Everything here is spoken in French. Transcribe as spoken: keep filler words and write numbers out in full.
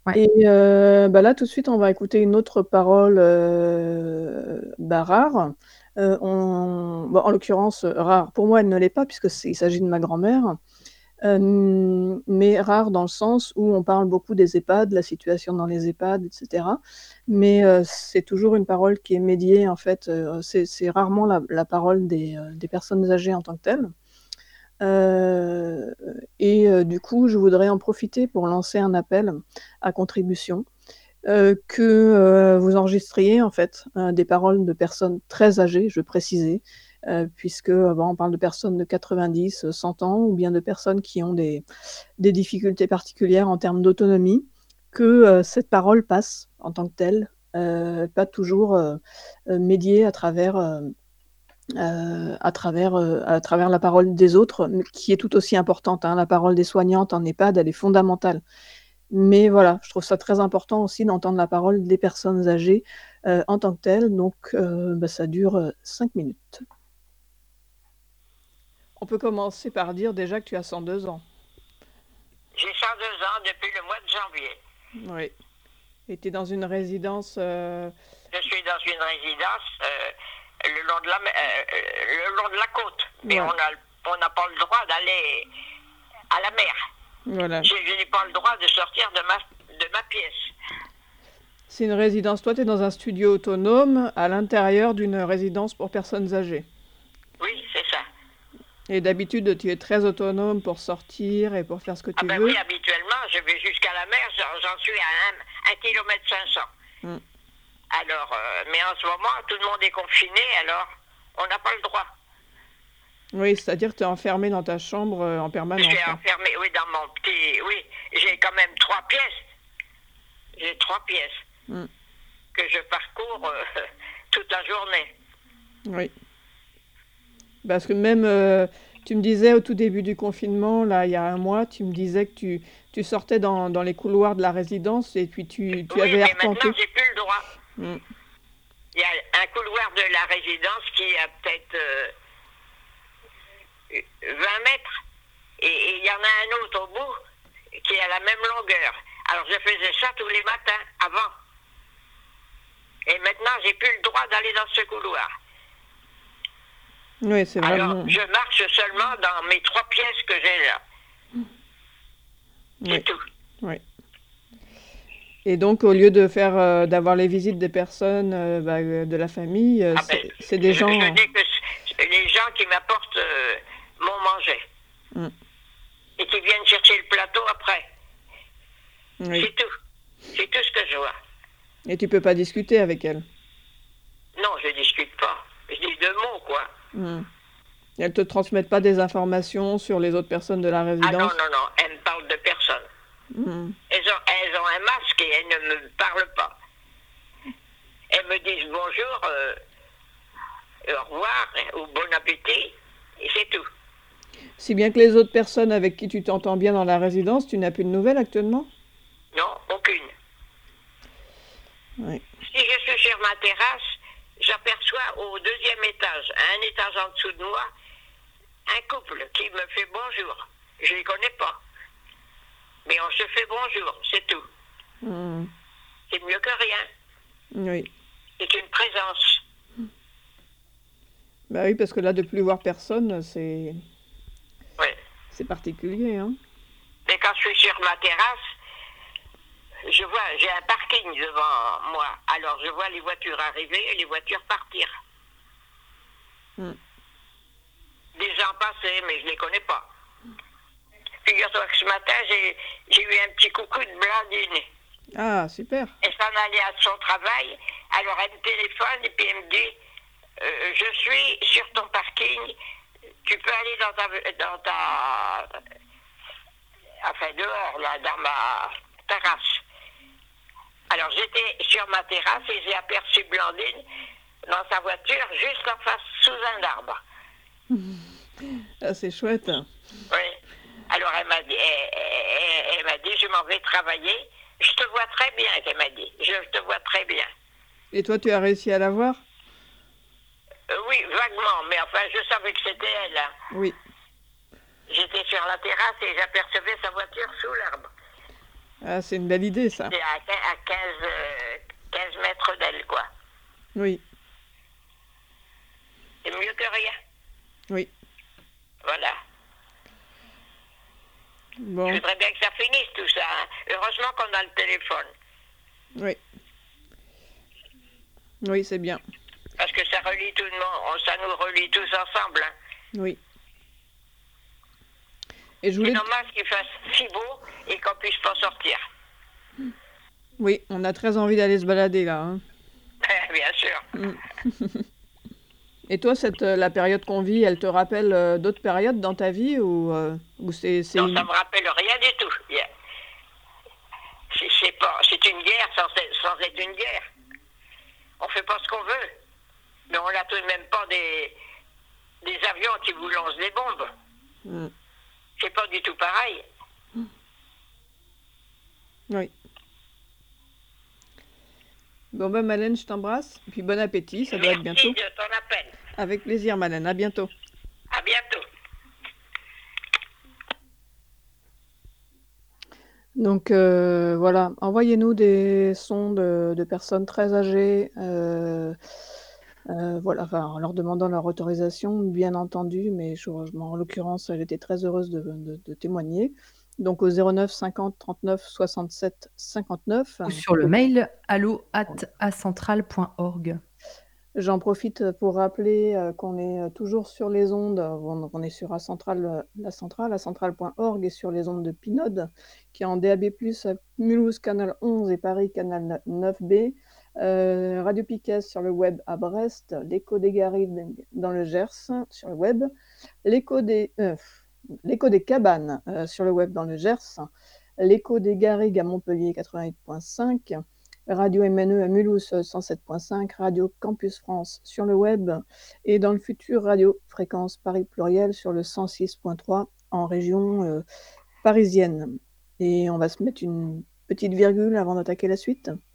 Ouais. Et heu, bah, là, tout de suite, on va écouter une autre parole, heu, bah, rare. Heu, on bon, en l'occurrence, heu, rare, pour moi, elle ne l'est pas puisque c'est il s'agit de ma grand-mère. Hem, mais rare dans le sens où on parle beaucoup des EHPAD, la situation dans les EHPAD et cetera. Mais heu, c'est toujours une parole qui est médiée, en fait, heu, c'est c'est rarement la la parole des, heu, des personnes âgées en tant que telles. Heu et heu, du coup, je voudrais en profiter pour lancer un appel à contribution, heu, que, heu, vous enregistriez, en fait, heu, des paroles de personnes très âgées, je veux préciser, heu, puisque, heu, bon, on parle de personnes de quatre-vingt-dix, heu, cent ans ou bien de personnes qui ont des des difficultés particulières en termes d'autonomie, que, heu, cette parole passe en tant que telle, heu, pas toujours, heu heu, médiée à travers, hem, heu, à travers, heu, à travers la parole des autres, mais qui est tout aussi importante, hein. La parole des soignantes en EHPAD, elle est fondamentale. Mais voilà, je trouve ça très important aussi d'entendre la parole des personnes âgées, heu, en tant que telles, donc heu, bah, ça dure, heu, cinq minutes. On peut commencer par dire déjà que tu as cent deux ans. J'ai cent deux ans depuis le mois de janvier. Oui. Et tu es dans une résidence, heu Je suis dans une résidence euh, le, long de la, euh, le long de la côte, mais Ouais. on a on n'a pas le droit d'aller à la mer. Voilà. Je, je n'ai pas le droit de sortir de ma, de ma pièce. C'est une résidence. Toi, tu es dans un studio autonome à l'intérieur d'une résidence pour personnes âgées. Oui, c'est ça. Et d'habitude, tu es très autonome pour sortir et pour faire ce que Ah tu ben veux? oui, habituellement, je vais jusqu'à la mer, j'en j'en suis à un, un kilomètre cinq cents. Mmh. Alors, euh, mais en ce moment, tout le monde est confiné, alors on n'a pas le droit. Oui, c'est-à-dire que tu es enfermé dans ta chambre, heu, en Je permanence, suis là? enfermée, oui, dans mon petit... Oui, j'ai quand même trois pièces. J'ai trois pièces Mmh. que je parcours euh, toute la journée. Oui. Parce que même, heu, tu me disais au tout début du confinement, là, il y a un mois, tu me disais que tu tu sortais dans dans les couloirs de la résidence et puis tu tu Oui, avais mais maintenant, arpenté. j'ai plus le droit. Mmh. Il y a un couloir de la résidence qui a peut-être euh, vingt mètres. Et il y en a un autre au bout qui est à la même longueur. Alors, je faisais ça tous les matins, avant. Et maintenant, j'ai plus le droit d'aller dans ce couloir. Oui, c'est Alors, vraiment... je marche seulement dans mes trois pièces que j'ai là. C'est Oui, tout. oui. Et donc, au lieu de faire, heu, d'avoir les visites des personnes, heu, bah, heu, de la famille, heu, Ah ben, c'est c'est je, des je gens... n'ai que les gens qui m'apportent euh, mon manger. Mmh. Et qui viennent chercher le plateau après. Oui. C'est tout. C'est tout ce que je vois. Et tu peux pas discuter avec elles? Non, je discute pas. Je dis deux mots, quoi. Mmh. Elles te transmettent pas des informations sur les autres personnes de la Ah non, résidence? non, non, elles me parlent de personne. Mmh. Elles ont, elles ont un masque et elles ne me parlent pas. Elles me disent bonjour, euh, au revoir ou bon appétit, et c'est tout. Si bien que les autres personnes avec qui tu t'entends bien dans la résidence, tu n'as plus de nouvelles actuellement? Non, aucune. Oui. Si je suis sur ma terrasse, j'aperçois au deuxième étage, à un étage en dessous de moi, un couple qui me fait bonjour. Je ne les connais pas. Mais on se fait bonjour, c'est tout. Mmh. C'est mieux que rien. Oui. C'est une présence. Bah oui, parce que là, de plus voir personne, c'est... Oui. c'est particulier, hein? Mais quand je suis sur ma terrasse, je vois, j'ai un parking devant moi. Alors je vois les voitures arriver et les voitures partir. Mmh. Des gens passaient, mais je ne les connais pas. Figure-toi que ce matin, j'ai, j'ai eu un petit coucou de Blandine. Ah, super. Elle s'en allait à son travail. Alors elle me téléphone et puis elle me dit euh, je suis sur ton parking. Tu peux aller dans ta, dans ta... Enfin, dehors, là, dans ma terrasse. Alors j'étais sur ma terrasse et j'ai aperçu Blandine dans sa voiture, juste en face, sous un arbre. Ah, c'est chouette. Oui. Alors elle m'a dit, elle, elle, elle m'a dit, je m'en vais travailler. Je te vois très bien, elle m'a dit. Je te vois très bien. Et toi, tu as réussi à la voir? Euh, oui, vaguement, mais enfin, je savais que c'était elle. Hein. Oui. J'étais sur la terrasse et j'apercevais sa voiture sous l'arbre. Ah, c'est une belle idée, ça. C'est à, quin- à quinze, euh, quinze mètres d'elle, quoi. Oui, C'est mieux que rien. oui. Voilà. Bon, Je voudrais bien que ça finisse tout ça, hein. Heureusement qu'on a le téléphone. oui. Oui, c'est bien. Parce que ça relie tout le monde, ça nous relie tous ensemble, hein. Oui. Et je C'est voulais... dommage qu'il fasse si beau et qu'on puisse pas sortir. Oui, on a très envie d'aller se balader, là, hein. Bien sûr. Mm. Et toi, cette, euh, la période qu'on vit, elle te rappelle euh, d'autres périodes dans ta vie ou, euh, ou c'est c'est Non, une... ça me rappelle rien du tout. Yeah. C'est, c'est pas, c'est une guerre sans, sans être une guerre. On fait pas ce qu'on veut. Mais on n'a tout de même pas des, des avions qui vous lancent des bombes. Mm. C'est pas du tout pareil. Oui. Bon ben Malène, je t'embrasse. Puis bon appétit, ça doit être Merci bientôt. de ton appel. Avec plaisir Malène, à bientôt. À bientôt. Donc euh, voilà, envoyez-nous des sons de, de personnes très âgées, euh, euh, voilà, enfin, en leur demandant leur autorisation, bien entendu, mais je- en l'occurrence, elle était très heureuse de, de- de témoigner. Donc au zéro neuf cinquante trente-neuf soixante-sept cinquante-neuf. Ou sur le mail allo arobase acentral point org. J'en profite pour rappeler euh, qu'on est euh, toujours sur les ondes, euh, on, on est sur la centrale, euh, la centrale, acentral point org et sur les ondes de Pinode, qui est en D A B plus, à Mulhouse canal onze et Paris canal neuf B, euh, Radio Piquet sur le web à Brest, l'Écho des Garrigues dans le Gers sur le web, l'Écho des, euh, l'Écho des Cabanes euh, sur le web dans le Gers, l'Écho des Garrigues à Montpellier quatre-vingt-huit point cinq, Radio M N E à Mulhouse cent sept point cinq, Radio Campus France sur le web et dans le futur Radio Fréquence Paris Pluriel sur le cent six point trois en région euh, parisienne. Et on va se mettre une petite virgule avant d'attaquer la suite.